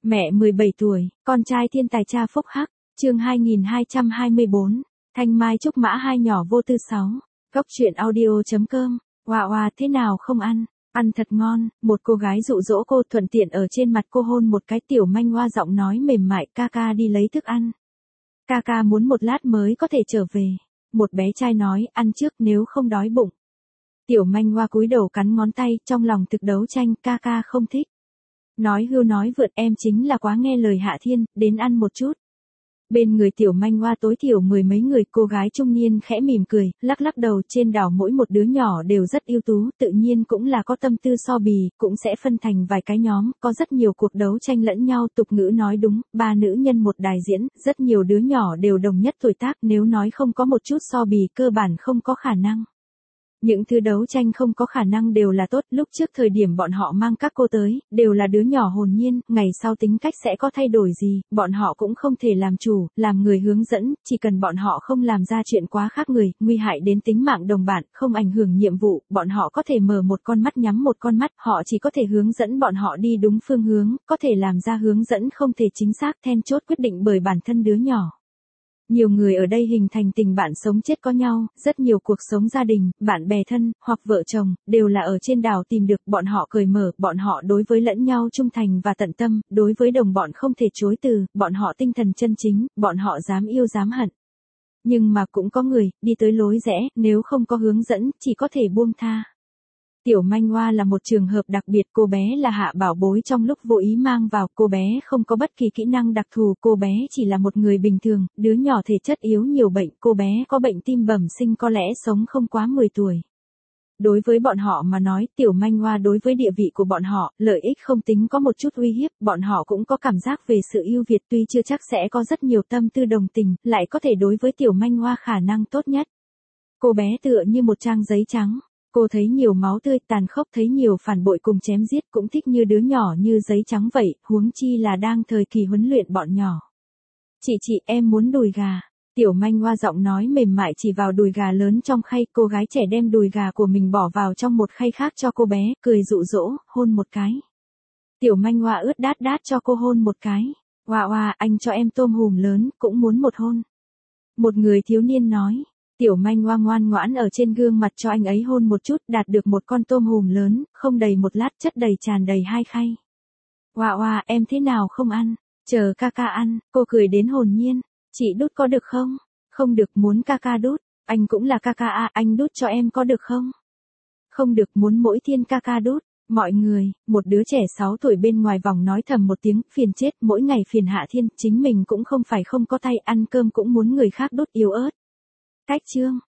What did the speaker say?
Mẹ 17 tuổi, con trai thiên tài cha phúc hắc, chương 2224, Thanh Mai Trúc Mã hai nhỏ vô tư 6, Cốc truyện audio.com, Oa thế nào không ăn, ăn thật ngon, một cô gái dụ dỗ cô thuận tiện ở trên mặt cô hôn một cái. Tiểu Manh Hoa giọng nói mềm mại, ca đi lấy thức ăn. Ca muốn một lát mới có thể trở về. Một bé trai nói, ăn trước nếu không đói bụng. Tiểu Manh Hoa cúi đầu cắn ngón tay, trong lòng thực đấu tranh, ca không thích. Nói hưu nói vượt, em chính là quá nghe lời Hạ Thiên, đến ăn một chút. Bên người Tiểu Manh Hoa tối thiểu mười mấy người. Cô gái trung niên khẽ mỉm cười, lắc đầu. Trên đảo mỗi một đứa nhỏ đều rất ưu tú, tự nhiên cũng là có tâm tư so bì, cũng sẽ phân thành vài cái nhóm, có rất nhiều cuộc đấu tranh lẫn nhau. Tục ngữ nói đúng, 3 nữ nhân một đài diễn, rất nhiều đứa nhỏ đều đồng nhất tuổi tác, nếu nói không có một chút so bì cơ bản không có khả năng. Những thứ đấu tranh không có khả năng đều là tốt. Lúc trước thời điểm bọn họ mang các cô tới, đều là đứa nhỏ hồn nhiên, ngày sau tính cách sẽ có thay đổi gì, bọn họ cũng không thể làm chủ, làm người hướng dẫn, chỉ cần bọn họ không làm ra chuyện quá khác người, nguy hại đến tính mạng đồng bạn, không ảnh hưởng nhiệm vụ, bọn họ có thể mở một con mắt nhắm một con mắt, họ chỉ có thể hướng dẫn bọn họ đi đúng phương hướng, có thể làm ra hướng dẫn không thể chính xác, then chốt quyết định bởi bản thân đứa nhỏ. Nhiều người ở đây hình thành tình bạn sống chết có nhau, rất nhiều cuộc sống gia đình, bạn bè thân, hoặc vợ chồng, đều là ở trên đảo tìm được. Bọn họ cởi mở, bọn họ đối với lẫn nhau trung thành và tận tâm, đối với đồng bọn không thể chối từ, bọn họ tinh thần chân chính, bọn họ dám yêu dám hận. Nhưng mà cũng có người, đi tới lối rẽ, nếu không có hướng dẫn, chỉ có thể buông tha. Tiểu Manh Hoa là một trường hợp đặc biệt, cô bé là Hạ bảo bối trong lúc vô ý mang vào, cô bé không có bất kỳ kỹ năng đặc thù, cô bé chỉ là một người bình thường, đứa nhỏ thể chất yếu nhiều bệnh, cô bé có bệnh tim bẩm sinh, có lẽ sống không quá 10 tuổi. Đối với bọn họ mà nói, Tiểu Manh Hoa đối với địa vị của bọn họ, lợi ích không tính có một chút uy hiếp, bọn họ cũng có cảm giác về sự ưu việt, tuy chưa chắc sẽ có rất nhiều tâm tư đồng tình, lại có thể đối với Tiểu Manh Hoa khả năng tốt nhất. Cô bé tựa như một trang giấy trắng. Cô thấy nhiều máu tươi tàn khốc, thấy nhiều phản bội cùng chém giết, cũng thích như đứa nhỏ như giấy trắng vậy, huống chi là đang thời kỳ huấn luyện bọn nhỏ. Chị em muốn đùi gà. Tiểu Manh Hoa giọng nói mềm mại chỉ vào đùi gà lớn trong khay, cô gái trẻ đem đùi gà của mình bỏ vào trong một khay khác cho cô bé, cười dụ dỗ, hôn một cái. Tiểu Manh Hoa ướt đát cho cô hôn một cái. Hoa, anh cho em tôm hùm lớn, cũng muốn một hôn. Một người thiếu niên nói. Tiểu Manh Hoa ngoan ngoãn ở trên gương mặt cho anh ấy hôn một chút, đạt được một con tôm hùm lớn, không đầy một lát chất đầy tràn đầy 2 khay. Hoa, em thế nào không ăn? Chờ ca ăn, cô cười đến hồn nhiên. Chị đút có được không? Không được, muốn ca đút. Anh cũng là ca anh đút cho em có được không? Không được, muốn mỗi thiên ca đút. Mọi người, một đứa trẻ 6 tuổi bên ngoài vòng nói thầm một tiếng, phiền chết, mỗi ngày phiền Hạ Thiên, chính mình cũng không phải không có tay, ăn cơm cũng muốn người khác đút, yếu ớt. Cách chương